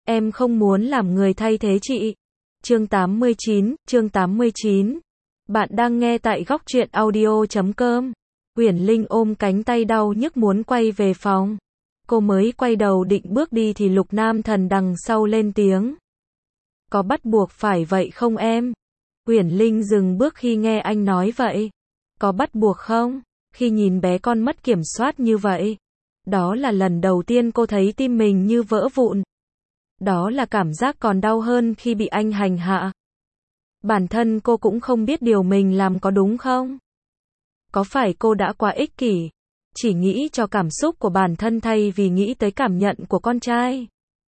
Em không muốn làm người thay thế chị. Chương 89. Bạn đang nghe tại góc truyện audio.com. Uyển Linh ôm cánh tay đau nhức muốn quay về phòng. Cô mới quay đầu định bước đi thì Lục Nam Thần đằng sau lên tiếng. Có bắt buộc phải vậy không em? Uyển Linh dừng bước khi nghe anh nói vậy. Có bắt buộc không? Khi nhìn bé con mất kiểm soát như vậy. Đó là lần đầu tiên cô thấy tim mình như vỡ vụn. Đó là cảm giác còn đau hơn khi bị anh hành hạ. Bản thân cô cũng không biết điều mình làm có đúng không? Có phải cô đã quá ích kỷ, chỉ nghĩ cho cảm xúc của bản thân thay vì nghĩ tới cảm nhận của con trai?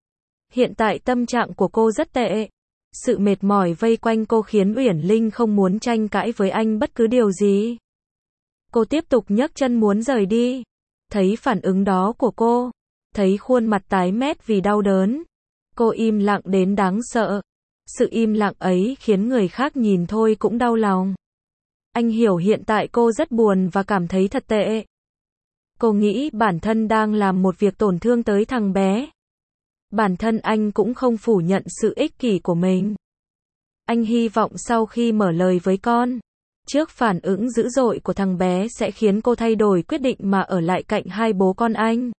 Hiện tại tâm trạng của cô rất tệ. Sự mệt mỏi vây quanh cô khiến Uyển Linh không muốn tranh cãi với anh bất cứ điều gì. Cô tiếp tục nhấc chân muốn rời đi. Thấy phản ứng đó của cô, thấy khuôn mặt tái mét vì đau đớn, cô im lặng đến đáng sợ. Sự im lặng ấy khiến người khác nhìn thôi cũng đau lòng. Anh hiểu hiện tại cô rất buồn và cảm thấy thật tệ. Cô nghĩ bản thân đang làm một việc tổn thương tới thằng bé. Bản thân anh cũng không phủ nhận sự ích kỷ của mình. Anh hy vọng sau khi mở lời với con, trước phản ứng dữ dội của thằng bé sẽ khiến cô thay đổi quyết định mà ở lại cạnh hai bố con anh.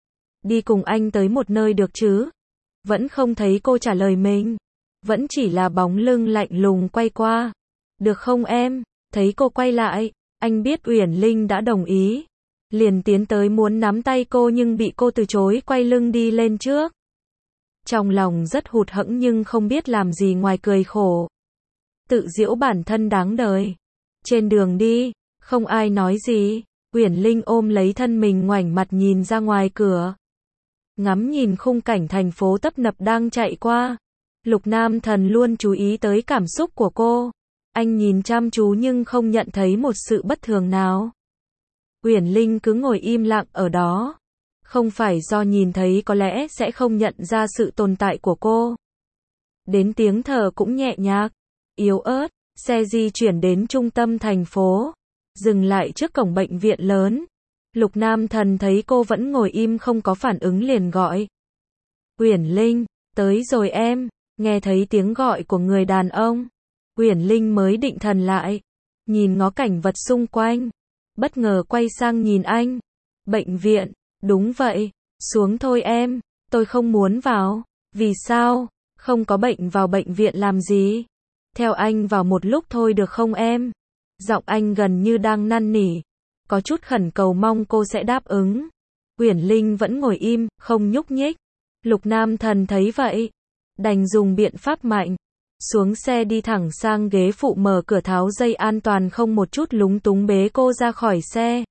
Đi cùng anh tới một nơi được chứ? Vẫn không thấy cô trả lời mình. Vẫn chỉ là bóng lưng lạnh lùng quay qua. Được không em? Thấy cô quay lại, anh biết Uyển Linh đã đồng ý. Liền tiến tới muốn nắm tay cô nhưng bị cô từ chối, quay lưng đi lên trước. Trong lòng rất hụt hẫng nhưng không biết làm gì ngoài cười khổ. Tự giễu bản thân đáng đời. Trên đường đi, không ai nói gì. Uyển Linh ôm lấy thân mình ngoảnh mặt nhìn ra ngoài cửa. Ngắm nhìn khung cảnh thành phố tấp nập đang chạy qua. Lục Nam Thần luôn chú ý tới cảm xúc của cô. Anh nhìn chăm chú nhưng không nhận thấy một sự bất thường nào. Uyển Linh cứ ngồi im lặng ở đó. Không phải do nhìn thấy có lẽ sẽ không nhận ra sự tồn tại của cô. Đến tiếng thở cũng nhẹ nhạc, yếu ớt. Xe di chuyển đến trung tâm thành phố, dừng lại trước cổng bệnh viện lớn. Lục Nam Thần thấy cô vẫn ngồi im không có phản ứng liền gọi. Uyển Linh, tới rồi em. Nghe thấy tiếng gọi của người đàn ông, Uyển Linh mới định thần lại, nhìn ngó cảnh vật xung quanh, bất ngờ quay sang nhìn anh. Bệnh viện, đúng vậy, xuống thôi em, tôi không muốn vào. Vì sao? Không có bệnh vào bệnh viện làm gì? Theo anh vào một lúc thôi được không em? Giọng anh gần như đang năn nỉ, có chút khẩn cầu mong cô sẽ đáp ứng. Uyển Linh vẫn ngồi im, không nhúc nhích. Lục Nam Thần thấy vậy, đành dùng biện pháp mạnh. Xuống xe đi thẳng sang ghế phụ, mở cửa tháo dây an toàn, không một chút lúng túng bế cô ra khỏi xe.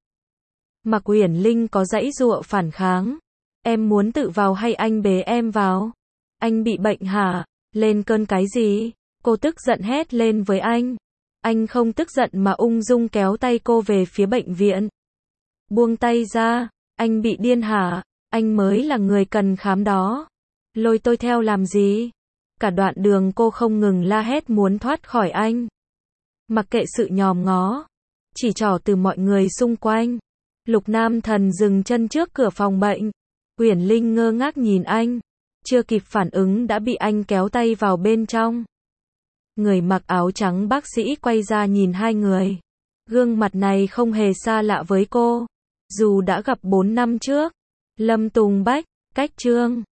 Mặc Uyển Linh có giãy giụa phản kháng. Em muốn tự vào hay anh bế em vào? Anh bị bệnh hả? Lên cơn cái gì? Cô tức giận hét lên với anh. Anh không tức giận mà ung dung kéo tay cô về phía bệnh viện. Buông tay ra, anh bị điên hả? Anh mới là người cần khám đó. Lôi tôi theo làm gì? Cả đoạn đường cô không ngừng la hét muốn thoát khỏi anh. Mặc kệ sự nhòm ngó, chỉ trỏ từ mọi người xung quanh. Lục Nam Thần dừng chân trước cửa phòng bệnh. Uyển Linh ngơ ngác nhìn anh. Chưa kịp phản ứng đã bị anh kéo tay vào bên trong. Người mặc áo trắng bác sĩ quay ra nhìn hai người. Gương mặt này không hề xa lạ với cô. Dù đã gặp 4 năm trước. Lâm Tùng Bách, Cách Trương.